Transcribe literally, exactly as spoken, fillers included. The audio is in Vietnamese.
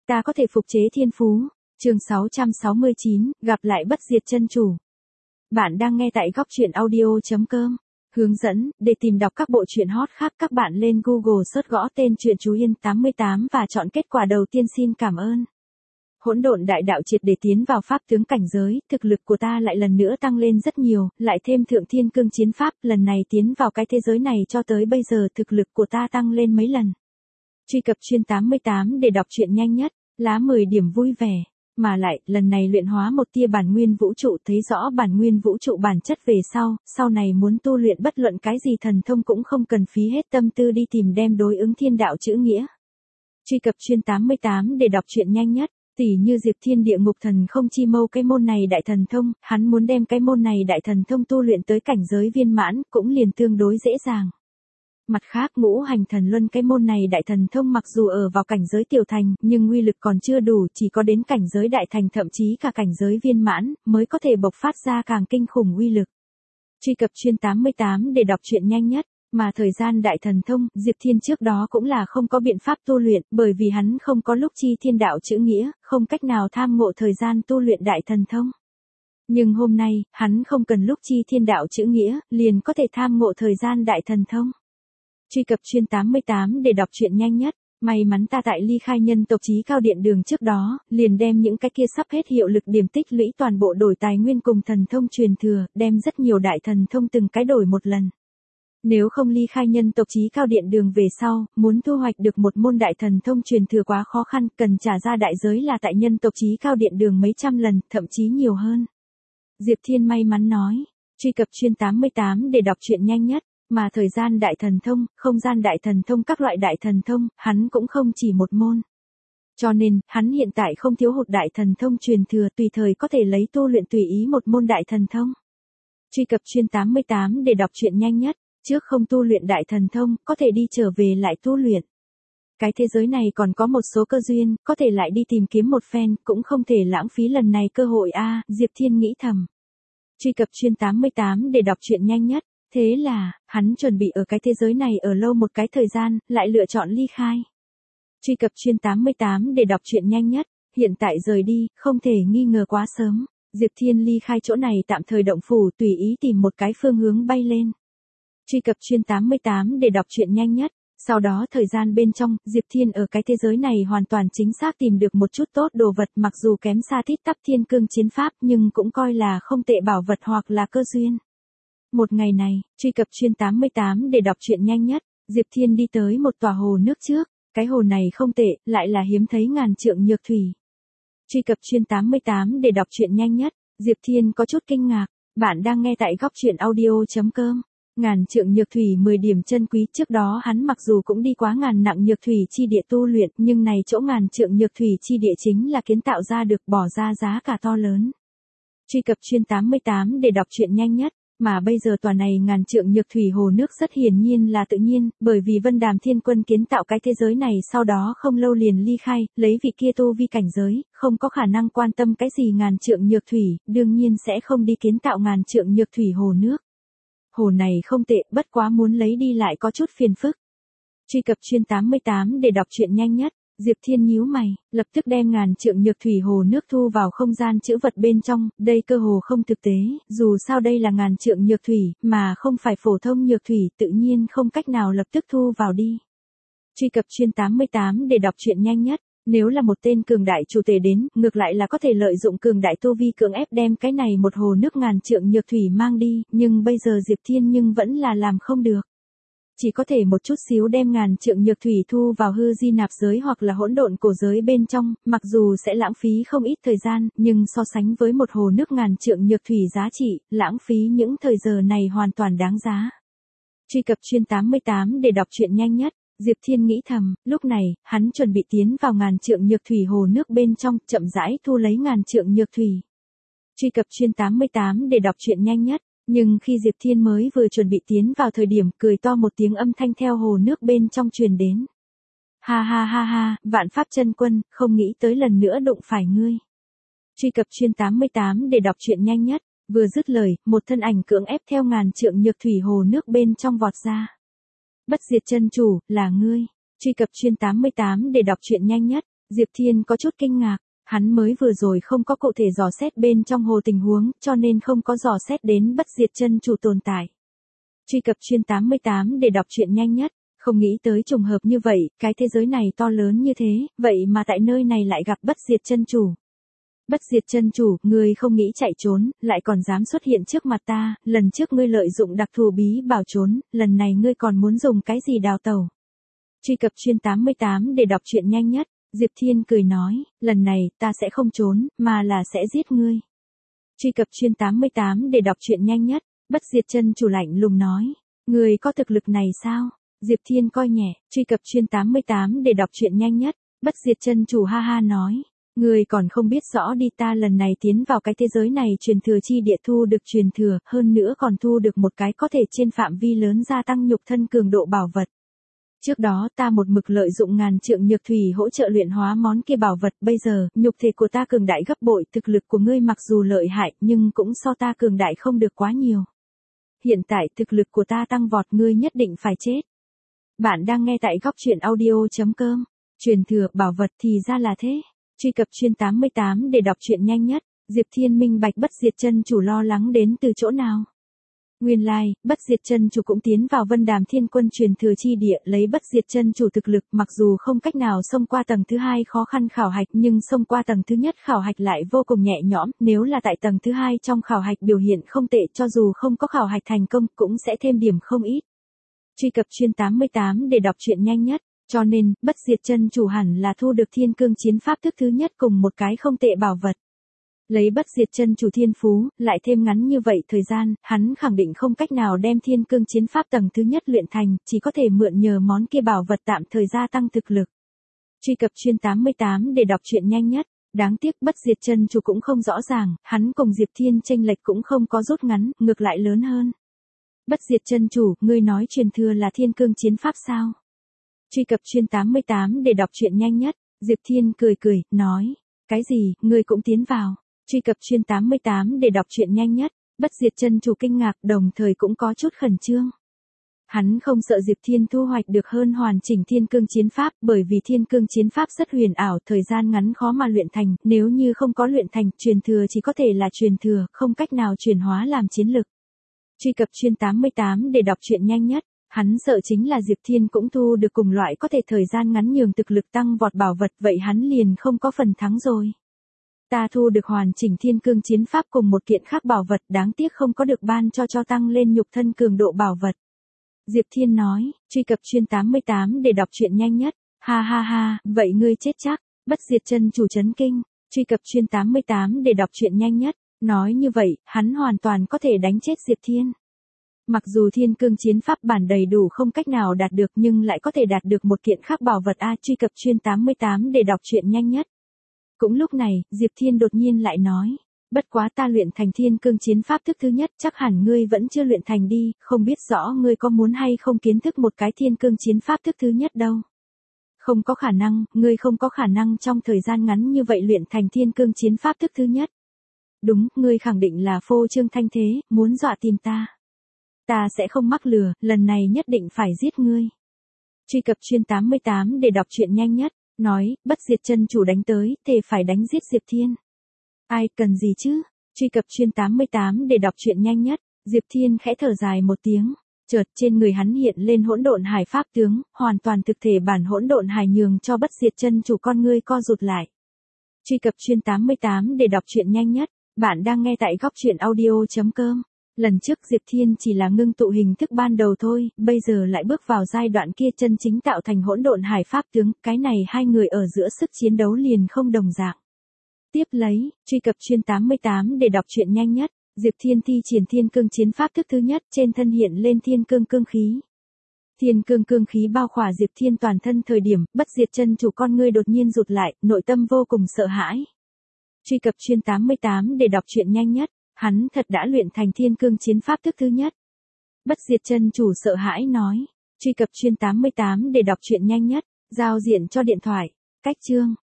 Ta có thể phục chế thiên phú. Chương sáu trăm sáu mươi chín, gặp lại bất diệt chân chủ. Bạn đang nghe tại góc truyện audio chấm com. Hướng dẫn, để tìm đọc các bộ truyện hot khác các bạn lên Google search gõ tên truyện Chú Yên tám mươi tám và chọn kết quả đầu tiên. Xin cảm ơn. Hỗn độn đại đạo triệt để tiến vào pháp tướng cảnh giới, thực lực của ta lại lần nữa tăng lên rất nhiều, lại thêm thượng thiên cương chiến pháp, lần này tiến vào cái thế giới này cho tới bây giờ thực lực của ta tăng lên mấy lần. Truy cập chuyên tám mươi tám để đọc truyện nhanh nhất, lá mười điểm vui vẻ. Mà lại, lần này luyện hóa một tia bản nguyên vũ trụ, thấy rõ bản nguyên vũ trụ bản chất về sau, sau này muốn tu luyện bất luận cái gì thần thông cũng không cần phí hết tâm tư đi tìm đem đối ứng thiên đạo chữ nghĩa. Truy cập chuyên tám mươi tám để đọc truyện nhanh nhất, tỉ như Diệp Thiên địa ngục thần không chi mâu cái môn này đại thần thông, hắn muốn đem cái môn này đại thần thông tu luyện tới cảnh giới viên mãn, cũng liền tương đối dễ dàng. Mặt khác ngũ hành thần luân cái môn này đại thần thông mặc dù ở vào cảnh giới tiểu thành, nhưng uy lực còn chưa đủ, chỉ có đến cảnh giới đại thành thậm chí cả cảnh giới viên mãn, mới có thể bộc phát ra càng kinh khủng uy lực. Truy cập chuyên tám mươi tám để đọc truyện nhanh nhất, mà thời gian đại thần thông, Diệp Thiên trước đó cũng là không có biện pháp tu luyện, bởi vì hắn không có lúc chi thiên đạo chữ nghĩa, không cách nào tham ngộ thời gian tu luyện đại thần thông. Nhưng hôm nay, hắn không cần lúc chi thiên đạo chữ nghĩa, liền có thể tham ngộ thời gian đại thần thông. Truy cập chuyên tám mươi tám để đọc truyện nhanh nhất, may mắn ta tại ly khai nhân tộc chí cao điện đường trước đó, liền đem những cái kia sắp hết hiệu lực điểm tích lũy toàn bộ đổi tài nguyên cùng thần thông truyền thừa, đem rất nhiều đại thần thông từng cái đổi một lần. Nếu không ly khai nhân tộc chí cao điện đường về sau, muốn thu hoạch được một môn đại thần thông truyền thừa quá khó khăn, cần trả ra đại giới là tại nhân tộc chí cao điện đường mấy trăm lần, thậm chí nhiều hơn. Diệp Thiên may mắn nói, truy cập chuyên tám mươi tám để đọc truyện nhanh nhất. Mà thời gian đại thần thông, không gian đại thần thông các loại đại thần thông, hắn cũng không chỉ một môn. Cho nên, hắn hiện tại không thiếu hụt đại thần thông truyền thừa, tùy thời có thể lấy tu luyện tùy ý một môn đại thần thông. Truy cập chuyên tám mươi tám để đọc truyện nhanh nhất, trước không tu luyện đại thần thông, có thể đi trở về lại tu luyện. Cái thế giới này còn có một số cơ duyên, có thể lại đi tìm kiếm một phen, cũng không thể lãng phí lần này cơ hội a, Diệp Thiên nghĩ thầm. Truy cập chuyên tám mươi tám để đọc truyện nhanh nhất. Thế là, hắn chuẩn bị ở cái thế giới này ở lâu một cái thời gian, lại lựa chọn ly khai. Truy cập chuyên tám mươi tám để đọc truyện nhanh nhất, hiện tại rời đi, không thể nghi ngờ quá sớm. Diệp Thiên ly khai chỗ này tạm thời động phủ, tùy ý tìm một cái phương hướng bay lên. Truy cập chuyên tám mươi tám để đọc truyện nhanh nhất, sau đó thời gian bên trong, Diệp Thiên ở cái thế giới này hoàn toàn chính xác tìm được một chút tốt đồ vật, mặc dù kém xa Tít Tắp Thiên Cương chiến pháp nhưng cũng coi là không tệ bảo vật hoặc là cơ duyên. Một ngày này, truy cập chuyên tám mươi tám để đọc truyện nhanh nhất, Diệp Thiên đi tới một tòa hồ nước trước, cái hồ này không tệ, lại là hiếm thấy ngàn trượng nhược thủy. Truy cập chuyên tám mươi tám để đọc truyện nhanh nhất, Diệp Thiên có chút kinh ngạc, bạn đang nghe tại góc truyện audio chấm com. Ngàn trượng nhược thủy mười điểm chân quý, trước đó hắn mặc dù cũng đi quá ngàn nặng nhược thủy chi địa tu luyện, nhưng này chỗ ngàn trượng nhược thủy chi địa chính là kiến tạo ra được, bỏ ra giá cả to lớn. Truy cập chuyên tám mươi tám để đọc truyện nhanh nhất. Mà bây giờ tòa này ngàn trượng nhược thủy hồ nước rất hiển nhiên là tự nhiên, bởi vì Vân Đàm Thiên Quân kiến tạo cái thế giới này sau đó không lâu liền ly khai, lấy vị kia tu vi cảnh giới, không có khả năng quan tâm cái gì ngàn trượng nhược thủy, đương nhiên sẽ không đi kiến tạo ngàn trượng nhược thủy hồ nước. Hồ này không tệ, bất quá muốn lấy đi lại có chút phiền phức. Truy cập chuyên tám mươi tám để đọc truyện nhanh nhất. Diệp Thiên nhíu mày, lập tức đem ngàn trượng nhược thủy hồ nước thu vào không gian trữ vật bên trong, đây cơ hồ không thực tế, dù sao đây là ngàn trượng nhược thủy, mà không phải phổ thông nhược thủy, tự nhiên không cách nào lập tức thu vào đi. Truy cập chuyên tám mươi tám để đọc truyện nhanh nhất, nếu là một tên cường đại chủ tể đến, ngược lại là có thể lợi dụng cường đại tu vi cưỡng ép đem cái này một hồ nước ngàn trượng nhược thủy mang đi, nhưng bây giờ Diệp Thiên nhưng vẫn là làm không được. Chỉ có thể một chút xíu đem ngàn trượng nhược thủy thu vào hư di nạp giới hoặc là hỗn độn cổ giới bên trong, mặc dù sẽ lãng phí không ít thời gian, nhưng so sánh với một hồ nước ngàn trượng nhược thủy giá trị, lãng phí những thời giờ này hoàn toàn đáng giá. Truy cập chuyên tám mươi tám để đọc truyện nhanh nhất, Diệp Thiên nghĩ thầm, lúc này, hắn chuẩn bị tiến vào ngàn trượng nhược thủy hồ nước bên trong, chậm rãi thu lấy ngàn trượng nhược thủy. Truy cập chuyên tám mươi tám để đọc truyện nhanh nhất. Nhưng khi Diệp Thiên mới vừa chuẩn bị tiến vào thời điểm, cười to một tiếng âm thanh theo hồ nước bên trong truyền đến. Ha ha ha ha, Vạn Pháp Chân Quân, không nghĩ tới lần nữa đụng phải ngươi. Truy cập chuyên tám mươi tám để đọc truyện nhanh nhất, vừa dứt lời, một thân ảnh cưỡng ép theo ngàn trượng nhược thủy hồ nước bên trong vọt ra. Bất diệt chân chủ, là ngươi. Truy cập chuyên tám mươi tám để đọc truyện nhanh nhất, Diệp Thiên có chút kinh ngạc, hắn mới vừa rồi không có cụ thể dò xét bên trong hồ tình huống, cho nên không có dò xét đến bất diệt chân chủ tồn tại. Truy cập chuyên tám mươi tám để đọc truyện nhanh nhất, không nghĩ tới trùng hợp như vậy, cái thế giới này to lớn như thế, vậy mà tại nơi này lại gặp bất diệt chân chủ. Bất diệt chân chủ, ngươi không nghĩ chạy trốn, lại còn dám xuất hiện trước mặt ta, lần trước ngươi lợi dụng đặc thù bí bảo trốn, lần này ngươi còn muốn dùng cái gì đào tẩu. Truy cập chuyên tám mươi tám để đọc truyện nhanh nhất, Diệp Thiên cười nói, lần này ta sẽ không trốn, mà là sẽ giết ngươi. Truy cập chuyên tám mươi tám để đọc truyện nhanh nhất, bất diệt chân chủ lạnh lùng nói, ngươi có thực lực này sao? Diệp Thiên coi nhẹ, truy cập chuyên tám mươi tám để đọc truyện nhanh nhất, bất diệt chân chủ ha ha nói. Ngươi còn không biết rõ đi, ta lần này tiến vào cái thế giới này truyền thừa chi địa thu được truyền thừa, hơn nữa còn thu được một cái có thể trên phạm vi lớn gia tăng nhục thân cường độ bảo vật. Trước đó ta một mực lợi dụng ngàn trượng nhược thủy hỗ trợ luyện hóa món kia bảo vật, bây giờ, nhục thể của ta cường đại gấp bội, thực lực của ngươi mặc dù lợi hại, nhưng cũng so ta cường đại không được quá nhiều. Hiện tại thực lực của ta tăng vọt, ngươi nhất định phải chết. Bạn đang nghe tại góc truyện audio chấm com, truyền thừa bảo vật thì ra là thế. Truy cập chuyên tám mươi tám để đọc truyện nhanh nhất, Diệp Thiên minh bạch bất diệt chân chủ lo lắng đến từ chỗ nào. Nguyên lai, like, bất diệt chân chủ cũng tiến vào Vân Đàm Thiên Quân truyền thừa chi địa, lấy bất diệt chân chủ thực lực, mặc dù không cách nào xông qua tầng thứ hai khó khăn khảo hạch, nhưng xông qua tầng thứ nhất khảo hạch lại vô cùng nhẹ nhõm, nếu là tại tầng thứ hai trong khảo hạch biểu hiện không tệ, cho dù không có khảo hạch thành công cũng sẽ thêm điểm không ít. Truy cập chuyên tám mươi tám để đọc truyện nhanh nhất. Cho nên, bất diệt chân chủ hẳn là thu được thiên cương chiến pháp thức thứ nhất cùng một cái không tệ bảo vật. Lấy bất diệt chân chủ thiên phú, lại thêm ngắn như vậy thời gian, hắn khẳng định không cách nào đem thiên cương chiến pháp tầng thứ nhất luyện thành, chỉ có thể mượn nhờ món kia bảo vật tạm thời gia tăng thực lực. Truy cập chuyên tám mươi tám để đọc truyện nhanh nhất. Đáng tiếc bất diệt chân chủ cũng không rõ ràng, hắn cùng Diệp Thiên chênh lệch cũng không có rút ngắn, ngược lại lớn hơn. Bất diệt chân chủ, ngươi nói truyền thừa là thiên cương chiến pháp sao? Truy cập chuyên tám mươi tám để đọc truyện nhanh nhất, Diệp Thiên cười cười, nói, cái gì, ngươi cũng tiến vào. Truy cập chuyên tám mươi tám để đọc truyện nhanh nhất, bất diệt chân chủ kinh ngạc đồng thời cũng có chút khẩn trương. Hắn không sợ Diệp Thiên thu hoạch được hơn hoàn chỉnh thiên cương chiến pháp, bởi vì thiên cương chiến pháp rất huyền ảo, thời gian ngắn khó mà luyện thành, nếu như không có luyện thành, truyền thừa chỉ có thể là truyền thừa, không cách nào chuyển hóa làm chiến lực. Truy cập chuyên tám mươi tám để đọc truyện nhanh nhất. Hắn sợ chính là Diệp Thiên cũng thu được cùng loại có thể thời gian ngắn nhường thực lực tăng vọt bảo vật, vậy hắn liền không có phần thắng rồi. Ta thu được hoàn chỉnh thiên cương chiến pháp cùng một kiện khác bảo vật, đáng tiếc không có được ban cho cho tăng lên nhục thân cường độ bảo vật. Diệp Thiên nói, truy cập chuyên tám mươi tám để đọc truyện nhanh nhất, ha ha ha, vậy ngươi chết chắc, bất diệt chân chủ chấn kinh, truy cập chuyên tám mươi tám để đọc truyện nhanh nhất, nói như vậy, hắn hoàn toàn có thể đánh chết Diệp Thiên. Mặc dù thiên cương chiến pháp bản đầy đủ không cách nào đạt được nhưng lại có thể đạt được một kiện khác bảo vật A. Truy cập chuyên tám mươi tám để đọc truyện nhanh nhất. Cũng lúc này, Diệp Thiên đột nhiên lại nói, bất quá ta luyện thành thiên cương chiến pháp thức thứ nhất, chắc hẳn ngươi vẫn chưa luyện thành đi, không biết rõ ngươi có muốn hay không kiến thức một cái thiên cương chiến pháp thức thứ nhất đâu. Không có khả năng, ngươi không có khả năng trong thời gian ngắn như vậy luyện thành thiên cương chiến pháp thức thứ nhất. Đúng, ngươi khẳng định là phô trương thanh thế, muốn dọa tìm ta. Ta sẽ không mắc lừa, lần này nhất định phải giết ngươi. Truy cập chuyên tám mươi tám để đọc truyện nhanh nhất, nói, bất diệt chân chủ đánh tới, thề phải đánh giết Diệp Thiên. Ai, cần gì chứ? Truy cập chuyên tám mươi tám để đọc truyện nhanh nhất, Diệp Thiên khẽ thở dài một tiếng, chợt trên người hắn hiện lên hỗn độn hải pháp tướng, hoàn toàn thực thể bản hỗn độn hải nhường cho bất diệt chân chủ con ngươi co rụt lại. Truy cập chuyên tám mươi tám để đọc truyện nhanh nhất, bạn đang nghe tại góc truyện audio chấm com. Lần trước Diệp Thiên chỉ là ngưng tụ hình thức ban đầu thôi, bây giờ lại bước vào giai đoạn kia chân chính tạo thành hỗn độn hải pháp tướng, cái này hai người ở giữa sức chiến đấu liền không đồng dạng. Tiếp lấy, truy cập chuyên tám mươi tám để đọc truyện nhanh nhất, Diệp Thiên thi triển thiên cương chiến pháp thức thứ nhất, trên thân hiện lên thiên cương cương khí. Thiên cương cương khí bao khỏa Diệp Thiên toàn thân thời điểm, bất diệt chân chủ con ngươi đột nhiên rụt lại, nội tâm vô cùng sợ hãi. Truy cập chuyên tám mươi tám để đọc truyện nhanh nhất. Hắn thật đã luyện thành thiên cương chiến pháp thức thứ nhất. Bất diệt chân chủ sợ hãi nói. Truy cập chuyên tám mươi tám để đọc truyện nhanh nhất. Giao diện cho điện thoại. Cách chương.